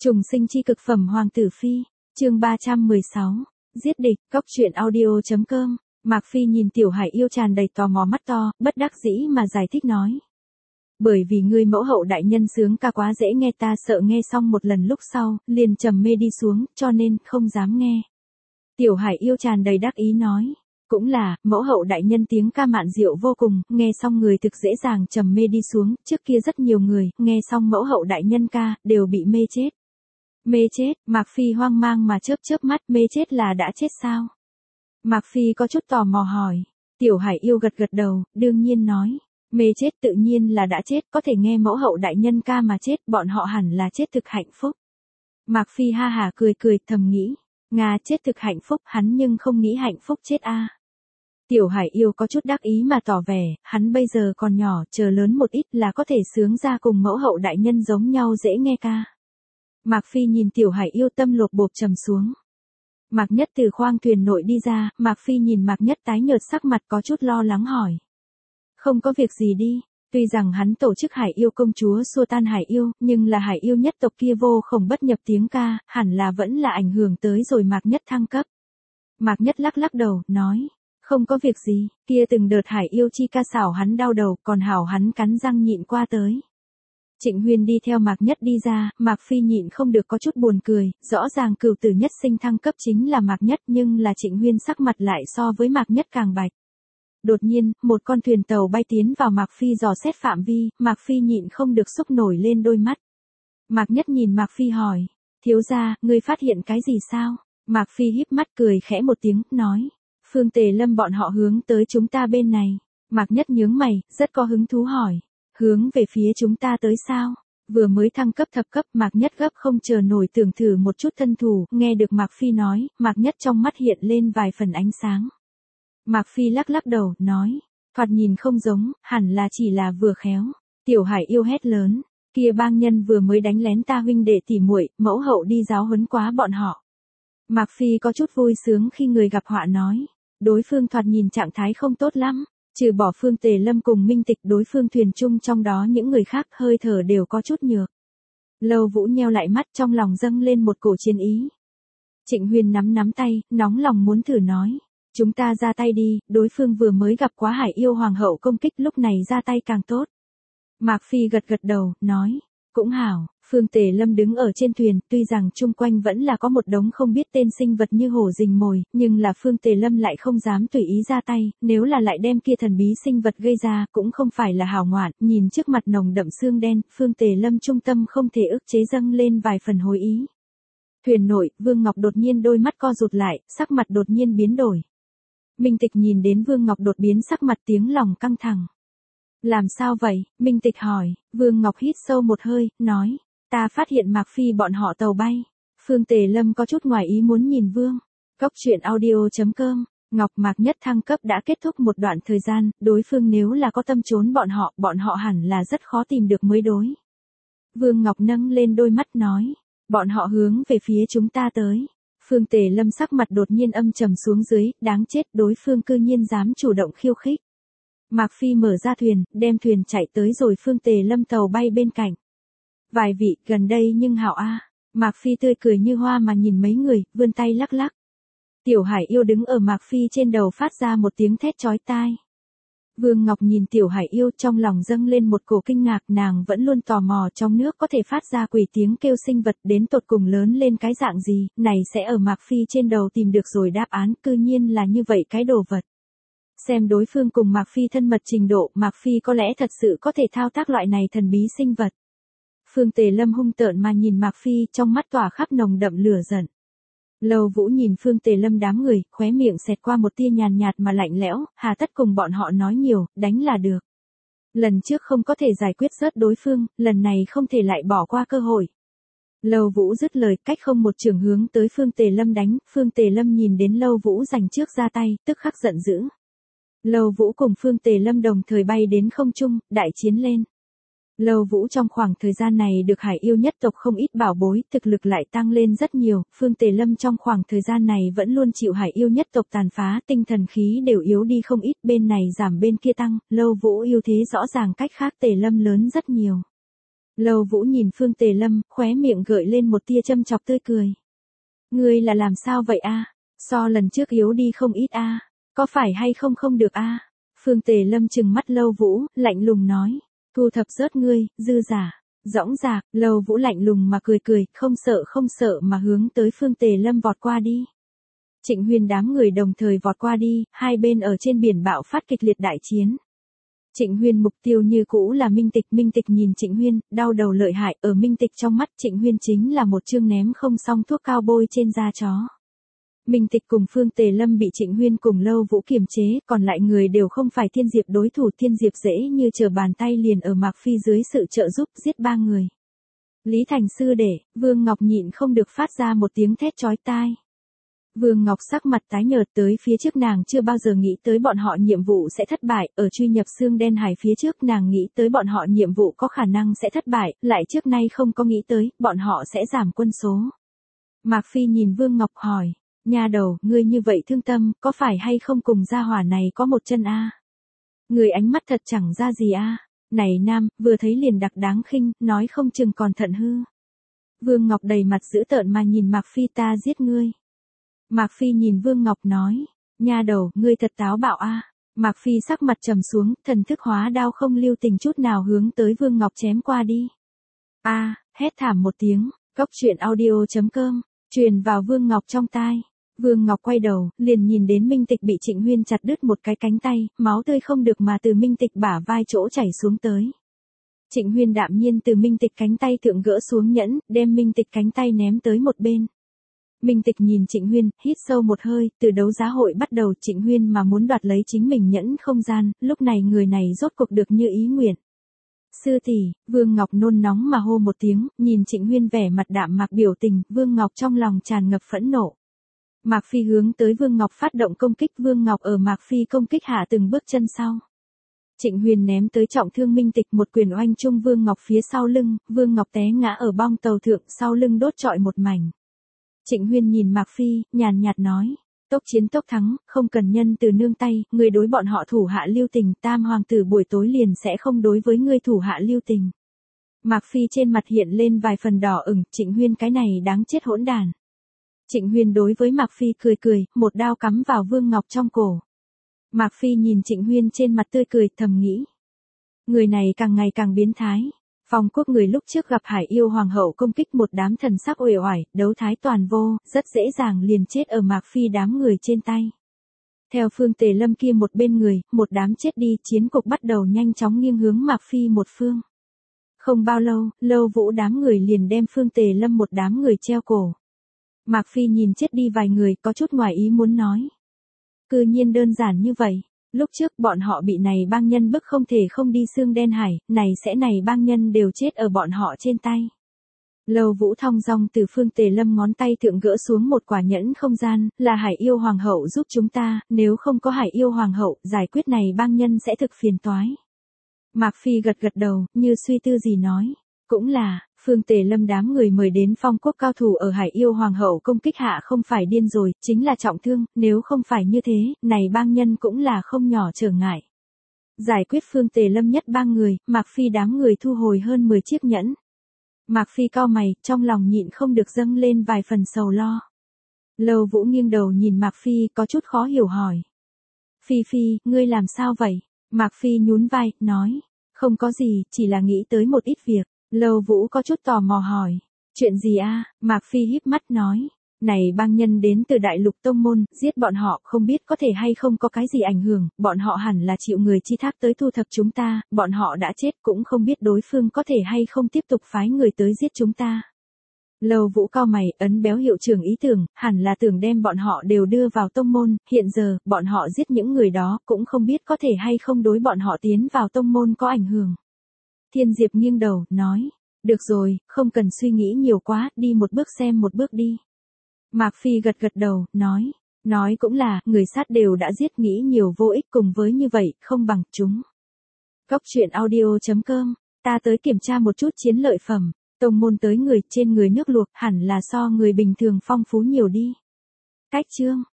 Trùng sinh chi cực phẩm Hoàng tử Phi, chương 316, giết địch, góc truyện audio.com, Mạc Phi nhìn Tiểu Hải Yêu tràn đầy tò mò mắt to, bất đắc dĩ mà giải thích nói. Bởi vì ngươi mẫu hậu đại nhân sướng ca quá dễ nghe, ta sợ nghe xong một lần lúc sau, liền trầm mê đi xuống, cho nên không dám nghe. Tiểu Hải Yêu tràn đầy đắc ý nói. Cũng là, mẫu hậu đại nhân tiếng ca mạn diệu vô cùng, nghe xong người thực dễ dàng trầm mê đi xuống, trước kia rất nhiều người, nghe xong mẫu hậu đại nhân ca, đều bị mê chết. Mê chết, Mạc Phi hoang mang mà chớp mắt, mê chết là đã chết sao? Mạc Phi có chút tò mò hỏi. Tiểu Hải Yêu gật gật đầu, đương nhiên nói. Mê chết tự nhiên là đã chết, có thể nghe mẫu hậu đại nhân ca mà chết, bọn họ hẳn là chết thực hạnh phúc. Mạc Phi ha hả cười thầm nghĩ. Nga chết thực hạnh phúc, hắn nhưng không nghĩ hạnh phúc chết a. Tiểu Hải Yêu có chút đắc ý mà tỏ vẻ, hắn bây giờ còn nhỏ, chờ lớn một ít là có thể sướng ra cùng mẫu hậu đại nhân giống nhau dễ nghe ca. Mạc Phi nhìn Tiểu Hải Yêu tâm lột bột trầm xuống. Mạc Nhất từ khoang thuyền nội đi ra, Mạc Phi nhìn Mạc Nhất tái nhợt sắc mặt có chút lo lắng hỏi. Không có việc gì đi, tuy rằng hắn tổ chức Hải Yêu công chúa xua tan Hải Yêu, nhưng là Hải Yêu nhất tộc kia vô khổng bất nhập tiếng ca, hẳn là vẫn là ảnh hưởng tới rồi Mạc Nhất thăng cấp. Mạc Nhất lắc đầu, nói. Không có việc gì, kia từng đợt Hải Yêu chi ca xảo hắn đau đầu, còn hảo hắn cắn răng nhịn qua tới. Trịnh Huyên đi theo Mạc Nhất đi ra, Mạc Phi nhịn không được có chút buồn cười, rõ ràng cửu tử nhất sinh thăng cấp chính là Mạc Nhất, nhưng là Trịnh Huyên sắc mặt lại so với Mạc Nhất càng bạch. Đột nhiên, một con thuyền tàu bay tiến vào Mạc Phi dò xét phạm vi, Mạc Phi nhịn không được xúc nổi lên đôi mắt. Mạc Nhất nhìn Mạc Phi hỏi, thiếu gia, ngươi phát hiện cái gì sao? Mạc Phi híp mắt cười khẽ một tiếng, nói. Phương Tề Lâm bọn họ hướng tới chúng ta bên này. Mạc Nhất nhướng mày, rất có hứng thú hỏi. Hướng về phía chúng ta tới sao? Vừa mới thăng cấp thập cấp, Mạc Nhất gấp không chờ nổi tưởng thử một chút thân thủ, nghe được Mạc Phi nói, Mạc Nhất trong mắt hiện lên vài phần ánh sáng. Mạc Phi lắc đầu, nói, thoạt nhìn không giống, hẳn là chỉ là vừa khéo. Tiểu Hải Yêu hét lớn, kia bang nhân vừa mới đánh lén ta huynh đệ tỉ muội, mẫu hậu đi giáo huấn quá bọn họ. Mạc Phi có chút vui sướng khi người gặp họa nói, đối phương thoạt nhìn trạng thái không tốt lắm. Trừ bỏ Phương Tề Lâm cùng Minh Tịch, đối phương thuyền chung trong đó những người khác hơi thở đều có chút nhược. Lâu Vũ nheo lại mắt, trong lòng dâng lên một cổ chiến ý. Trịnh Huyền nắm tay, nóng lòng muốn thử nói. Chúng ta ra tay đi, đối phương vừa mới gặp quá Hải Yêu hoàng hậu công kích, lúc này ra tay càng tốt. Mạc Phi gật đầu, nói. Cũng hảo, Phương Tề Lâm đứng ở trên thuyền, tuy rằng chung quanh vẫn là có một đống không biết tên sinh vật như hổ rình mồi, nhưng là Phương Tề Lâm lại không dám tùy ý ra tay, nếu là lại đem kia thần bí sinh vật gây ra, cũng không phải là hảo ngoạn, nhìn trước mặt nồng đậm xương đen, Phương Tề Lâm trung tâm không thể ức chế dâng lên vài phần hối ý. Thuyền nội, Vương Ngọc đột nhiên đôi mắt co rụt lại, sắc mặt đột nhiên biến đổi. Minh Tịch nhìn đến Vương Ngọc đột biến sắc mặt, tiếng lòng căng thẳng. Làm sao vậy? Minh Tịch hỏi. Vương Ngọc hít sâu một hơi, nói. Ta phát hiện Mạc Phi bọn họ tàu bay. Phương Tề Lâm có chút ngoài ý muốn nhìn Vương. Góc truyện audio.com. Ngọc Mạc Nhất thăng cấp đã kết thúc một đoạn thời gian, đối phương nếu là có tâm trốn bọn họ hẳn là rất khó tìm được mới đối. Vương Ngọc nâng lên đôi mắt nói. Bọn họ hướng về phía chúng ta tới. Phương Tề Lâm sắc mặt đột nhiên âm trầm xuống dưới, đáng chết, đối phương cư nhiên dám chủ động khiêu khích. Mạc Phi mở ra thuyền, đem thuyền chạy tới rồi Phương Tề Lâm tàu bay bên cạnh. Vài vị, gần đây nhưng hảo a. Mạc Phi tươi cười như hoa mà nhìn mấy người, vươn tay lắc. Tiểu Hải Yêu đứng ở Mạc Phi trên đầu phát ra một tiếng thét chói tai. Vương Ngọc nhìn Tiểu Hải Yêu, trong lòng dâng lên một cổ kinh ngạc, nàng vẫn luôn tò mò trong nước có thể phát ra quỷ tiếng kêu sinh vật đến tột cùng lớn lên cái dạng gì, này sẽ ở Mạc Phi trên đầu tìm được rồi đáp án, cư nhiên là như vậy cái đồ vật. Xem đối phương cùng Mạc Phi thân mật trình độ, Mạc Phi có lẽ thật sự có thể thao tác loại này thần bí sinh vật. Phương Tề Lâm hung tợn mà nhìn Mạc Phi, trong mắt tỏa khắp nồng đậm lửa giận. Lâu Vũ nhìn Phương Tề Lâm đám người, khóe miệng xẹt qua một tia nhàn nhạt mà lạnh lẽo, hà tất cùng bọn họ nói nhiều, đánh là được. Lần trước không có thể giải quyết rớt đối phương, lần này không thể lại bỏ qua cơ hội. Lâu Vũ dứt lời, cách không một trường hướng tới Phương Tề Lâm đánh, Phương Tề Lâm nhìn đến Lâu Vũ giành trước ra tay, tức khắc giận dữ. Lâu Vũ cùng Phương Tề Lâm đồng thời bay đến không trung, đại chiến lên. Lâu Vũ trong khoảng thời gian này được Hải Yêu nhất tộc không ít bảo bối, thực lực lại tăng lên rất nhiều, Phương Tề Lâm trong khoảng thời gian này vẫn luôn chịu Hải Yêu nhất tộc tàn phá, tinh thần khí đều yếu đi không ít, bên này giảm bên kia tăng, Lâu Vũ ưu thế rõ ràng cách khác Tề Lâm lớn rất nhiều. Lâu Vũ nhìn Phương Tề Lâm, khóe miệng gợi lên một tia châm chọc tươi cười. Ngươi là làm sao vậy a? So lần trước yếu đi không ít a. Có phải hay không không được a? Phương Tề Lâm trừng mắt Lâu Vũ, lạnh lùng nói. Thu thập rớt ngươi, dư giả. Dõng dạc, Lâu Vũ lạnh lùng mà cười cười, không sợ mà hướng tới Phương Tề Lâm vọt qua đi. Trịnh Huyên đám người đồng thời vọt qua đi, hai bên ở trên biển bạo phát kịch liệt đại chiến. Trịnh Huyên mục tiêu như cũ là Minh Tịch nhìn Trịnh Huyên, đau đầu lợi hại, ở Minh Tịch trong mắt Trịnh Huyên chính là một chương ném không xong thuốc cao bôi trên da chó. Minh Tịch cùng Phương Tề Lâm bị Trịnh Huyên cùng Lâu Vũ kiềm chế, còn lại người đều không phải Thiên Diệp đối thủ, Thiên Diệp dễ như trở bàn tay liền ở Mạc Phi dưới sự trợ giúp giết 3 người. Lý Thành sư đệ, Vương Ngọc nhịn không được phát ra một tiếng thét chói tai. Vương Ngọc sắc mặt tái nhợt, tới phía trước nàng chưa bao giờ nghĩ tới bọn họ nhiệm vụ sẽ thất bại, ở truy nhập xương đen hải phía trước nàng nghĩ tới bọn họ nhiệm vụ có khả năng sẽ thất bại, lại trước nay không có nghĩ tới, bọn họ sẽ giảm quân số. Mạc Phi nhìn Vương Ngọc hỏi, nha đầu, ngươi như vậy thương tâm, có phải hay không cùng gia hỏa này có một chân a? Người ánh mắt thật chẳng ra gì a. Này nam, vừa thấy liền đặc đáng khinh, nói không chừng còn thận hư. Vương Ngọc đầy mặt dữ tợn mà nhìn Mạc Phi, ta giết ngươi. Mạc Phi nhìn Vương Ngọc nói, nha đầu, ngươi thật táo bạo a. Mạc Phi sắc mặt trầm xuống, thần thức hóa đao không lưu tình chút nào hướng tới Vương Ngọc chém qua đi. A, hét thảm một tiếng, cốc truyện audio.com, truyền vào Vương Ngọc trong tai. Vương Ngọc quay đầu, liền nhìn đến Minh Tịch bị Trịnh Huyên chặt đứt một cái cánh tay, máu tươi không được mà từ Minh Tịch bả vai chỗ chảy xuống tới. Trịnh Huyên đạm nhiên từ Minh Tịch cánh tay thượng gỡ xuống nhẫn, đem Minh Tịch cánh tay ném tới một bên. Minh Tịch nhìn Trịnh Huyên, hít sâu một hơi, từ đấu giá hội bắt đầu Trịnh Huyên mà muốn đoạt lấy chính mình nhẫn không gian, lúc này người này rốt cuộc được như ý nguyện. Sư tỷ, Vương Ngọc nôn nóng mà hô một tiếng, nhìn Trịnh Huyên vẻ mặt đạm mạc biểu tình, Vương Ngọc trong lòng tràn ngập phẫn nộ. Mạc Phi hướng tới Vương Ngọc phát động công kích, Vương Ngọc ở Mạc Phi công kích hạ từng bước chân sau. Trịnh Huyên ném tới trọng thương Minh Tịch, một quyền oanh trung Vương Ngọc phía sau lưng, Vương Ngọc té ngã ở bong tàu thượng, sau lưng đốt trọi một mảnh. Trịnh Huyên nhìn Mạc Phi, nhàn nhạt nói, tốc chiến tốc thắng, không cần nhân từ nương tay, người đối bọn họ thủ hạ lưu tình, Tam hoàng tử buổi tối liền sẽ không đối với ngươi thủ hạ lưu tình. Mạc Phi trên mặt hiện lên vài phần đỏ ửng, Trịnh Huyên cái này đáng chết hỗn đàn. Trịnh Huyên đối với Mạc Phi cười cười, một đao cắm vào Vương Ngọc trong cổ. Mạc Phi nhìn Trịnh Huyên trên mặt tươi cười, thầm nghĩ. Người này càng ngày càng biến thái. Phong quốc người lúc trước gặp Hải Yêu Hoàng hậu công kích một đám thần sắc uể oải, đấu thái toàn vô, rất dễ dàng liền chết ở Mạc Phi đám người trên tay. Theo Phương Tề Lâm kia một bên người, một đám chết đi, chiến cục bắt đầu nhanh chóng nghiêng hướng Mạc Phi một phương. Không bao lâu, Lâu Vũ đám người liền đem Phương Tề Lâm một đám người treo cổ. Mạc Phi nhìn chết đi vài người, có chút ngoài ý muốn nói. Cư nhiên đơn giản như vậy. Lúc trước bọn họ bị này bang nhân bức không thể không đi xương đen hải, này bang nhân đều chết ở bọn họ trên tay. Lâu Vũ thong dong từ Phương Tề Lâm ngón tay thượng gỡ xuống một quả nhẫn không gian, là Hải Yêu Hoàng hậu giúp chúng ta, nếu không có Hải Yêu Hoàng hậu, giải quyết này bang nhân sẽ thực phiền toái. Mạc Phi gật gật đầu, như suy tư gì nói. Cũng là, Phương Tề Lâm đám người mời đến Phong quốc cao thủ ở Hải Yêu Hoàng hậu công kích hạ không phải điên rồi, chính là trọng thương, nếu không phải như thế, này bang nhân cũng là không nhỏ trở ngại. Giải quyết Phương Tề Lâm nhất bang người, Mạc Phi đám người thu hồi hơn 10 chiếc nhẫn. Mạc Phi cau mày, trong lòng nhịn không được dâng lên vài phần sầu lo. Lâu Vũ nghiêng đầu nhìn Mạc Phi, có chút khó hiểu hỏi. Phi Phi, ngươi làm sao vậy? Mạc Phi nhún vai, nói. Không có gì, chỉ là nghĩ tới một ít việc. Lâu Vũ có chút tò mò hỏi. Chuyện gì a? Mạc Phi híp mắt nói. Này bang nhân đến từ đại lục tông môn, giết bọn họ không biết có thể hay không có cái gì ảnh hưởng, bọn họ hẳn là chịu người chi thác tới thu thập chúng ta, bọn họ đã chết cũng không biết đối phương có thể hay không tiếp tục phái người tới giết chúng ta. Lâu Vũ cau mày, ấn béo hiệu trưởng ý tưởng, hẳn là tưởng đem bọn họ đều đưa vào tông môn, hiện giờ, bọn họ giết những người đó, cũng không biết có thể hay không đối bọn họ tiến vào tông môn có ảnh hưởng. Thiên Diệp nghiêng đầu, nói, được rồi, không cần suy nghĩ nhiều quá, đi một bước xem một bước đi. Mạc Phi gật gật đầu, nói cũng là, người sát đều đã giết, nghĩ nhiều vô ích, cùng với như vậy, không bằng chúng. Cốc truyện audio.com, ta tới kiểm tra một chút chiến lợi phẩm, tông môn tới người, trên người nước luộc, hẳn là so người bình thường phong phú nhiều đi. Cách chương.